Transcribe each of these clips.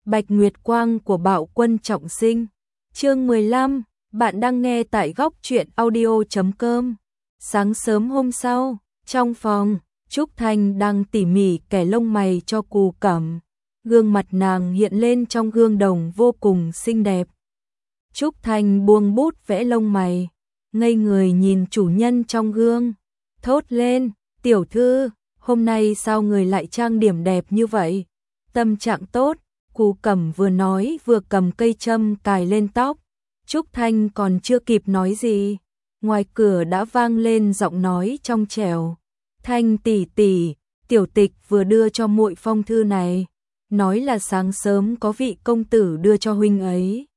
Bạch Nguyệt Quang của Bạo Quân Trọng Sinh. Chương 15, bạn đang nghe tại góc truyện audio.com. Sáng sớm hôm sau, trong phòng, Trúc Thanh đang tỉ mỉ kẻ lông mày cho Cù Cẩm. Gương mặt nàng hiện lên trong gương đồng vô cùng xinh đẹp. Trúc Thanh buông bút vẽ lông mày, ngây người nhìn chủ nhân trong gương, thốt lên, tiểu thư, hôm nay sao người lại trang điểm đẹp như vậy? Tâm trạng tốt. Cù Cẩm vừa nói vừa cầm cây châm cài lên tóc. Trúc Thanh còn chưa kịp nói gì, ngoài cửa đã vang lên giọng nói trong trẻo. Thanh tỷ tỷ, tiểu tịch vừa đưa cho muội phong thư này, nói là sáng sớm có vị công tử đưa cho huynh ấy.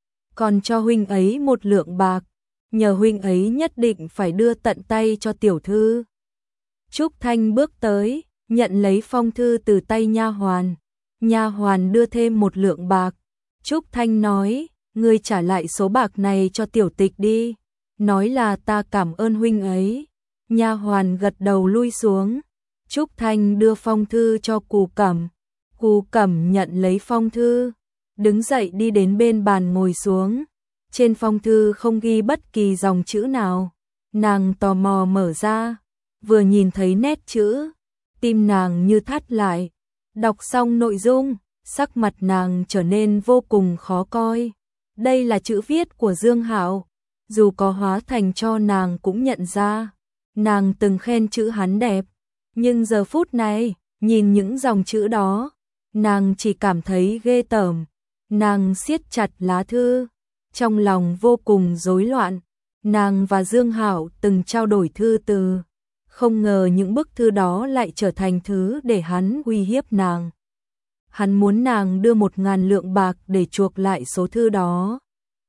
Còn cho huynh ấy 1 lượng bạc, nhờ huynh ấy nhất định phải đưa tận tay cho tiểu thư. Trúc Thanh bước tới, nhận lấy phong thư từ tay nha hoàn. Nha hoàn đưa thêm 1 lượng bạc. Trúc Thanh nói, ngươi trả lại số bạc này cho tiểu tịch đi, nói là ta cảm ơn huynh ấy. Nha hoàn gật đầu lui xuống. Trúc Thanh đưa phong thư cho Cù Cẩm. Cù Cẩm nhận lấy phong thư, đứng dậy đi đến bên bàn ngồi xuống. Trên phong thư không ghi bất kỳ dòng chữ nào. Nàng tò mò mở ra, vừa nhìn thấy nét chữ, tim nàng như thắt lại. Đọc xong nội dung, sắc mặt nàng trở nên vô cùng khó coi. Đây là chữ viết của Dương Hạo, dù có hóa thành cho nàng cũng nhận ra. Nàng từng khen chữ hắn đẹp, nhưng giờ phút này, nhìn những dòng chữ đó, nàng chỉ cảm thấy ghê tởm. Nàng siết chặt lá thư, trong lòng vô cùng rối loạn. Nàng và Dương Hạo từng trao đổi thư từ, không ngờ những bức thư đó lại trở thành thứ để hắn uy hiếp nàng. Hắn muốn nàng đưa 1000 lượng bạc để chuộc lại số thư đó.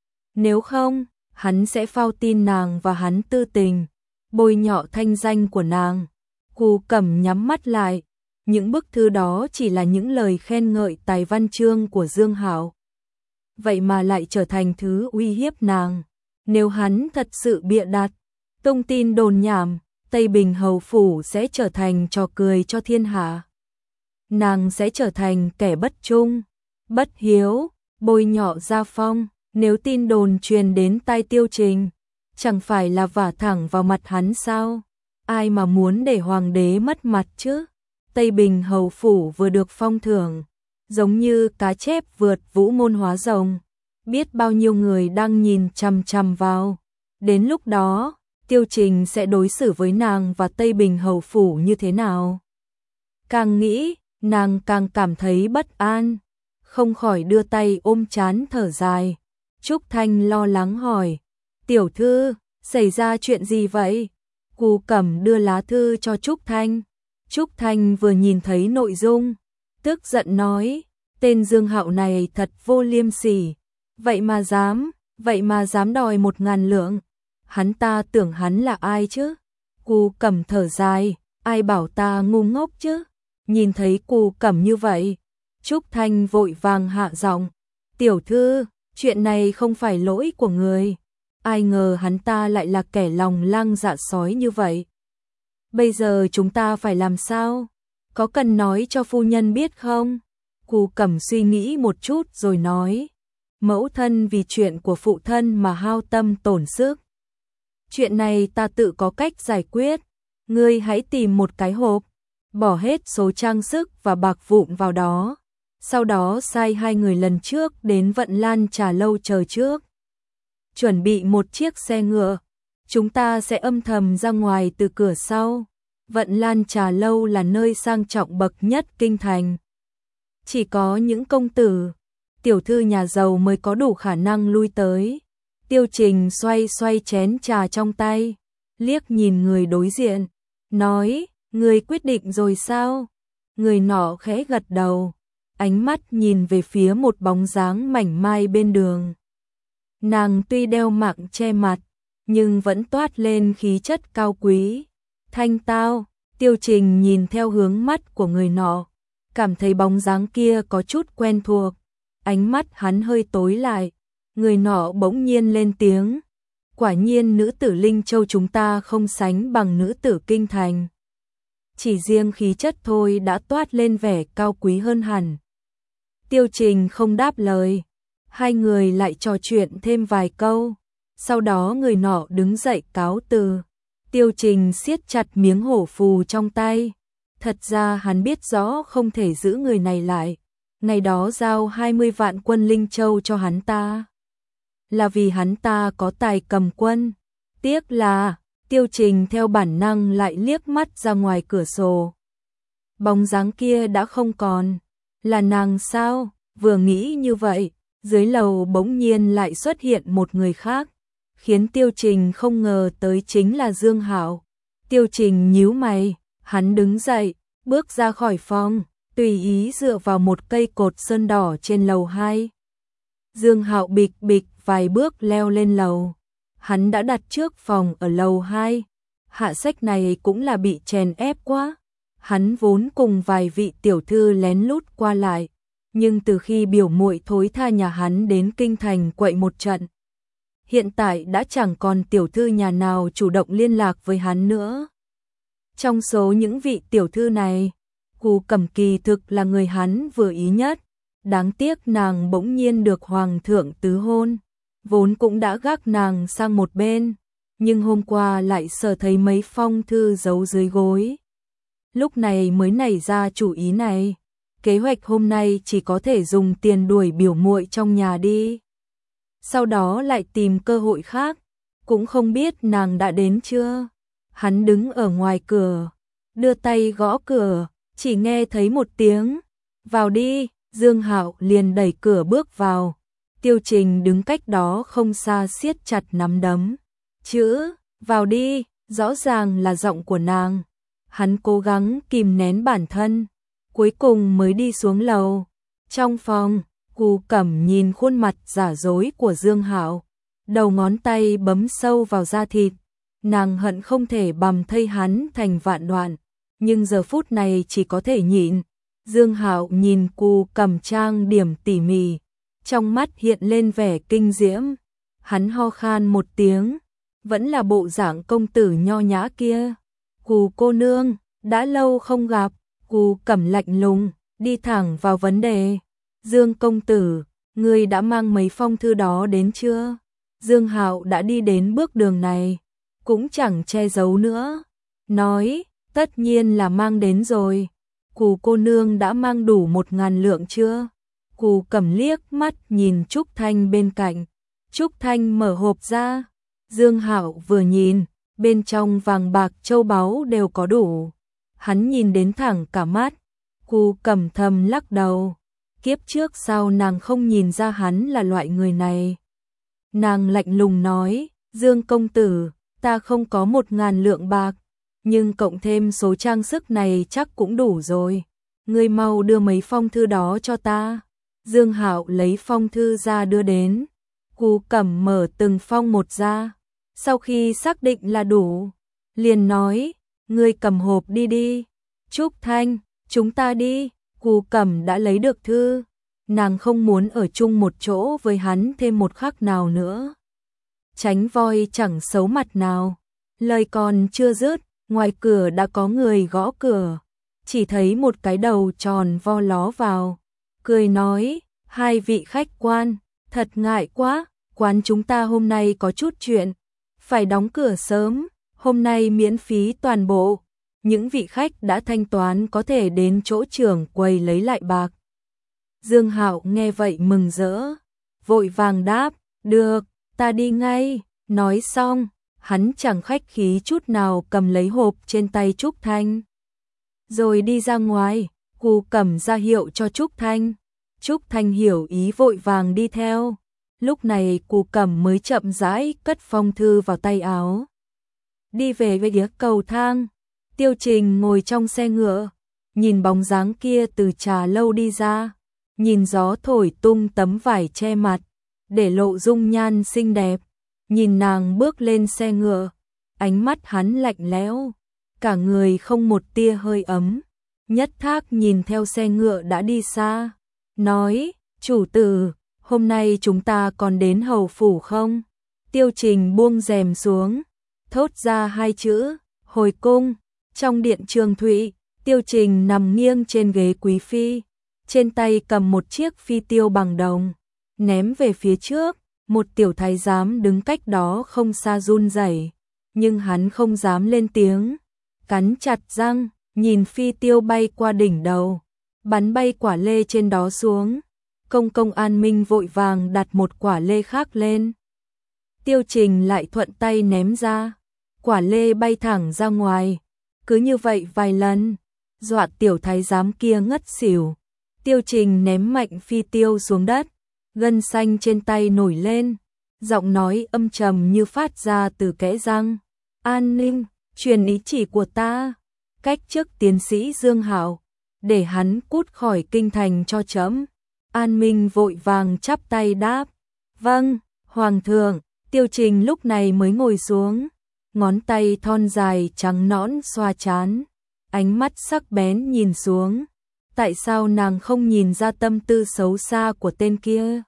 Nếu không, hắn sẽ phao tin nàng và hắn tư tình, bôi nhọ thanh danh của nàng. Cù Cẩm nhắm mắt lại, những bức thư đó chỉ là những lời khen ngợi tài văn chương của Dương Hạo. Vậy mà lại trở thành thứ uy hiếp nàng. Nếu hắn thật sự bịa đặt, tung tin đồn nhảm, Tây Bình hầu phủ sẽ trở thành trò cười cho thiên hạ. Nàng sẽ trở thành kẻ bất trung, bất hiếu, bôi nhọ gia phong. Nếu tin đồn truyền đến tai Tiêu Trình, chẳng phải là vả thẳng vào mặt hắn sao? Ai mà muốn để hoàng đế mất mặt chứ? Tây Bình hầu phủ vừa được phong thưởng, giống như cá chép vượt vũ môn hóa rồng. Biết bao nhiêu người đang nhìn chằm chằm vào. Đến lúc đó, Tiêu Trình sẽ đối xử với nàng và Tây Bình hầu phủ như thế nào? Càng nghĩ, nàng càng cảm thấy bất an, không khỏi đưa tay ôm trán thở dài. Trúc Thanh lo lắng hỏi, tiểu thư, xảy ra chuyện gì vậy? Cù Cẩm đưa lá thư cho Trúc Thanh. Trúc Thanh vừa nhìn thấy nội dung, tức giận nói, tên Dương Hạo này thật vô liêm sỉ, vậy mà dám đòi 1000 lượng. Hắn ta tưởng hắn là ai chứ? Cù Cẩm thở dài, ai bảo ta ngu ngốc chứ? Nhìn thấy Cù Cẩm như vậy, Trúc Thanh vội vàng hạ giọng, tiểu thư, chuyện này không phải lỗi của người. Ai ngờ hắn ta lại là kẻ lòng lang dạ sói như vậy. Bây giờ chúng ta phải làm sao? Có cần nói cho phu nhân biết không? Cù Cẩm suy nghĩ một chút rồi nói, mẫu thân vì chuyện của phụ thân mà hao tâm tổn sức. Chuyện này ta tự có cách giải quyết. Ngươi hãy tìm một cái hộp, bỏ hết số trang sức và bạc vụn vào đó. Sau đó sai 2 người lần trước đến Vận Lan Trà Lâu chờ trước. Chuẩn bị một chiếc xe ngựa. Chúng ta sẽ âm thầm ra ngoài từ cửa sau. Vận Lan Trà Lâu là nơi sang trọng bậc nhất kinh thành. Chỉ có những công tử, tiểu thư nhà giàu mới có đủ khả năng lui tới. Tiêu Trình xoay xoay chén trà trong tay, liếc nhìn người đối diện, nói, người quyết định rồi sao? Người nọ khẽ gật đầu, ánh mắt nhìn về phía một bóng dáng mảnh mai bên đường. Nàng tuy đeo mạng che mặt, nhưng vẫn toát lên khí chất cao quý, thanh tao. Tiêu Trình nhìn theo hướng mắt của người nọ, cảm thấy bóng dáng kia có chút quen thuộc. Ánh mắt hắn hơi tối lại, người nọ bỗng nhiên lên tiếng. Quả nhiên nữ tử Linh Châu chúng ta không sánh bằng nữ tử Kinh Thành. Chỉ riêng khí chất thôi đã toát lên vẻ cao quý hơn hẳn. Tiêu Trình không đáp lời. Hai người lại trò chuyện thêm vài câu. Sau đó người nọ đứng dậy cáo từ. Tiêu Trình siết chặt miếng hổ phù trong tay. Thật ra hắn biết rõ không thể giữ người này lại. Ngày đó giao 20 vạn quân Linh Châu cho hắn ta là vì hắn ta có tài cầm quân. Tiếc là Tiêu Trình theo bản năng lại liếc mắt ra ngoài cửa sổ. Bóng dáng kia đã không còn. Là nàng sao? Vừa nghĩ như vậy, dưới lầu bỗng nhiên lại xuất hiện một người khác, khiến Tiêu Trình không ngờ tới chính là Dương Hạo. Tiêu Trình nhíu mày, hắn đứng dậy, bước ra khỏi phòng, tùy ý dựa vào một cây cột sơn đỏ trên lầu 2. Dương Hạo bịch bịch vài bước leo lên lầu. Hắn đã đặt trước phòng ở lầu 2. Hạ sách này cũng là bị chèn ép quá. Hắn vốn cùng vài vị tiểu thư lén lút qua lại, nhưng từ khi biểu muội thối tha nhà hắn đến kinh thành quậy một trận, hiện tại đã chẳng còn tiểu thư nhà nào chủ động liên lạc với hắn nữa. Trong số những vị tiểu thư này, Cù Cẩm kỳ thực là người hắn vừa ý nhất. Đáng tiếc nàng bỗng nhiên được hoàng thượng tứ hôn, vốn cũng đã gác nàng sang một bên, nhưng hôm qua lại sờ thấy mấy phong thư giấu dưới gối. Lúc này mới nảy ra chủ ý này. Kế hoạch hôm nay chỉ có thể dùng tiền đuổi biểu muội trong nhà đi. Sau đó lại tìm cơ hội khác. Cũng không biết nàng đã đến chưa. Hắn đứng ở ngoài cửa, đưa tay gõ cửa, chỉ nghe thấy một tiếng. Vào đi, Dương Hạo liền đẩy cửa bước vào. Tiêu Trình đứng cách đó không xa siết chặt nắm đấm. Chữ, vào đi, rõ ràng là giọng của nàng. Hắn cố gắng kìm nén bản thân, cuối cùng mới đi xuống lầu. Trong phòng, Cù Cẩm nhìn khuôn mặt giả dối của Dương Hạo, đầu ngón tay bấm sâu vào da thịt. Nàng hận không thể bằm thây hắn thành vạn đoạn, nhưng giờ phút này chỉ có thể nhịn. Dương Hạo nhìn Cù Cẩm trang điểm tỉ mỉ, trong mắt hiện lên vẻ kinh diễm. Hắn ho khan một tiếng, vẫn là bộ dạng công tử nho nhã kia. Cù cô nương, đã lâu không gặp. Cù Cẩm lạnh lùng, đi thẳng vào vấn đề. Dương công tử, ngươi đã mang mấy phong thư đó đến chưa? Dương Hạo đã đi đến bước đường này, cũng chẳng che giấu nữa. Nói, tất nhiên là mang đến rồi. Cù cô nương đã mang đủ 1.000 lượng chưa? Cù Cẩm liếc mắt nhìn Trúc Thanh bên cạnh. Trúc Thanh mở hộp ra. Dương Hạo vừa nhìn, bên trong vàng bạc châu báu đều có đủ. Hắn nhìn đến thẳng cả mắt. Cù Cẩm thầm lắc đầu. Kiếp trước sao nàng không nhìn ra hắn là loại người này. Nàng lạnh lùng nói, Dương công tử, ta không có 1.000 lượng bạc, nhưng cộng thêm số trang sức này chắc cũng đủ rồi. Ngươi mau đưa mấy phong thư đó cho ta. Dương Hạo lấy phong thư ra đưa đến. Cù Cẩm mở từng phong một ra. Sau khi xác định là đủ, liền nói, ngươi cầm hộp đi đi. Trúc Thanh, chúng ta đi. Cù Cẩm đã lấy được thư. Nàng không muốn ở chung một chỗ với hắn thêm một khắc nào nữa. Tránh voi chẳng xấu mặt nào. Lời còn chưa dứt, ngoài cửa đã có người gõ cửa. Chỉ thấy một cái đầu tròn vo ló vào. Cười nói, hai vị khách quan, thật ngại quá, quán chúng ta hôm nay có chút chuyện. Phải đóng cửa sớm, hôm nay miễn phí toàn bộ. Những vị khách đã thanh toán có thể đến chỗ trưởng quầy lấy lại bạc. Dương Hạo nghe vậy mừng rỡ, vội vàng đáp, được, ta đi ngay. Nói xong, hắn chẳng khách khí chút nào cầm lấy hộp trên tay Trúc Thanh. Rồi đi ra ngoài, Cù Cẩm ra hiệu cho Trúc Thanh. Trúc Thanh hiểu ý vội vàng đi theo. Lúc này Cù Cẩm mới chậm rãi cất phong thư vào tay áo. Đi về phía cầu thang. Tiêu Trình ngồi trong xe ngựa, nhìn bóng dáng kia từ trà lâu đi ra, nhìn gió thổi tung tấm vải che mặt, để lộ dung nhan xinh đẹp. Nhìn nàng bước lên xe ngựa, ánh mắt hắn lạnh lẽo, cả người không một tia hơi ấm. Nhất Thác nhìn theo xe ngựa đã đi xa, nói, chủ tử, hôm nay chúng ta còn đến hầu phủ không? Tiêu Trình buông rèm xuống, thốt ra hai chữ, hồi cung. Trong điện Trường Thụy, Tiêu Trình nằm nghiêng trên ghế quý phi, trên tay cầm một chiếc phi tiêu bằng đồng, ném về phía trước. Một tiểu thái giám đứng cách đó không xa run rẩy, nhưng hắn không dám lên tiếng, cắn chặt răng, nhìn phi tiêu bay qua đỉnh đầu, bắn bay quả lê trên đó xuống. Công công An Minh vội vàng đặt một quả lê khác lên. Tiêu Trình lại thuận tay ném ra, quả lê bay thẳng ra ngoài. Cứ như vậy vài lần, dọa tiểu thái giám kia ngất xỉu. Tiêu Trình ném mạnh phi tiêu xuống đất, gân xanh trên tay nổi lên, giọng nói âm trầm như phát ra từ kẽ răng. An Ninh, truyền ý chỉ của ta, cách chức tiến sĩ Dương Hạo, để hắn cút khỏi kinh thành cho trẫm. An Minh vội vàng chắp tay đáp, vâng, Hoàng thượng. Tiêu Trình lúc này mới ngồi xuống, ngón tay thon dài trắng nõn xoa trán, ánh mắt sắc bén nhìn xuống. Tại sao nàng không nhìn ra tâm tư xấu xa của tên kia?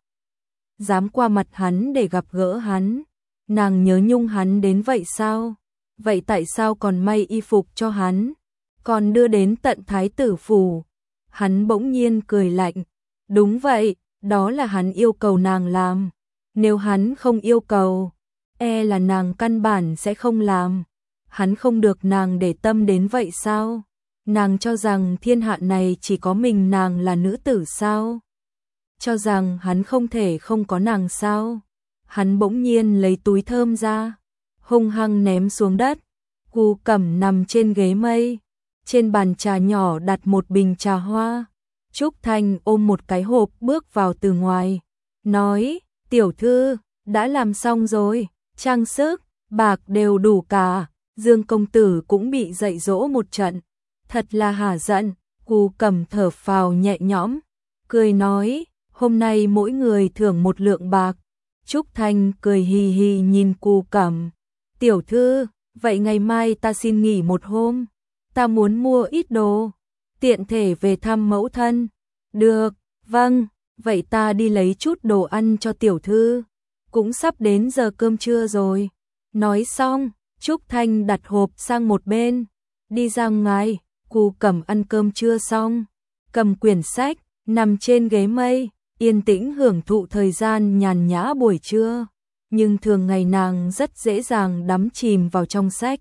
Dám qua mặt hắn để gặp gỡ hắn, nàng nhớ nhung hắn đến vậy sao? Vậy tại sao còn may y phục cho hắn, còn đưa đến tận thái tử phủ? Hắn bỗng nhiên cười lạnh, đúng vậy, đó là hắn yêu cầu nàng làm. Nếu hắn không yêu cầu, e là nàng căn bản sẽ không làm. Hắn không được nàng để tâm đến vậy sao? Nàng cho rằng thiên hạ này chỉ có mình nàng là nữ tử sao? Cho rằng hắn không thể không có nàng sao? Hắn bỗng nhiên lấy túi thơm ra, hung hăng ném xuống đất. Cu Cẩm nằm trên ghế mây, trên bàn trà nhỏ đặt một bình trà hoa. Trúc Thanh ôm một cái hộp bước vào từ ngoài, nói, tiểu thư, đã làm xong rồi, trang sức, bạc đều đủ cả. Dương công tử cũng bị dạy dỗ một trận, thật là hả giận. Cu Cẩm thở phào nhẹ nhõm, cười nói, hôm nay mỗi người thưởng 1 lượng bạc. Trúc Thanh cười hì hì nhìn Cu Cẩm, tiểu thư, vậy ngày mai ta xin nghỉ một hôm, ta muốn mua ít đồ, tiện thể về thăm mẫu thân. Được, vâng, vậy ta đi lấy chút đồ ăn cho tiểu thư, cũng sắp đến giờ cơm trưa rồi. Nói xong, Trúc Thanh đặt hộp sang một bên, đi ra ngoài. Cu Cẩm ăn cơm trưa xong, cầm quyển sách, nằm trên ghế mây, yên tĩnh hưởng thụ thời gian nhàn nhã buổi trưa. Nhưng thường ngày nàng rất dễ dàng đắm chìm vào trong sách.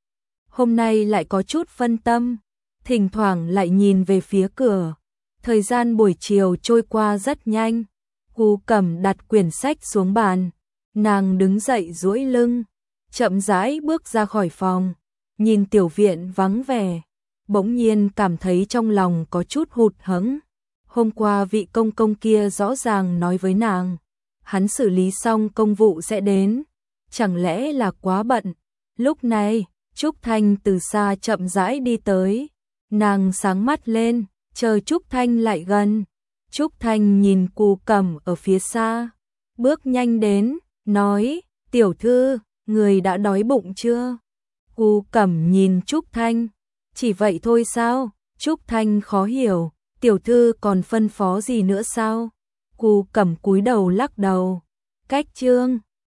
Hôm nay lại có chút phân tâm, thỉnh thoảng lại nhìn về phía cửa. Thời gian buổi chiều trôi qua rất nhanh. Cu Cẩm đặt quyển sách xuống bàn, nàng đứng dậy duỗi lưng, chậm rãi bước ra khỏi phòng, nhìn tiểu viện vắng vẻ, bỗng nhiên cảm thấy trong lòng có chút hụt hẫng. Hôm qua vị công công kia rõ ràng nói với nàng, hắn xử lý xong công vụ sẽ đến, chẳng lẽ là quá bận. Lúc này, Trúc Thanh từ xa chậm rãi đi tới, nàng sáng mắt lên, chờ Trúc Thanh lại gần. Trúc Thanh nhìn Cu Cẩm ở phía xa, bước nhanh đến, nói, tiểu thư, người đã đói bụng chưa? Cu Cẩm nhìn Trúc Thanh, chỉ vậy thôi sao? Trúc Thanh khó hiểu, tiểu thư còn phân phó gì nữa sao? Cu Cẩm cúi đầu lắc đầu, cách chương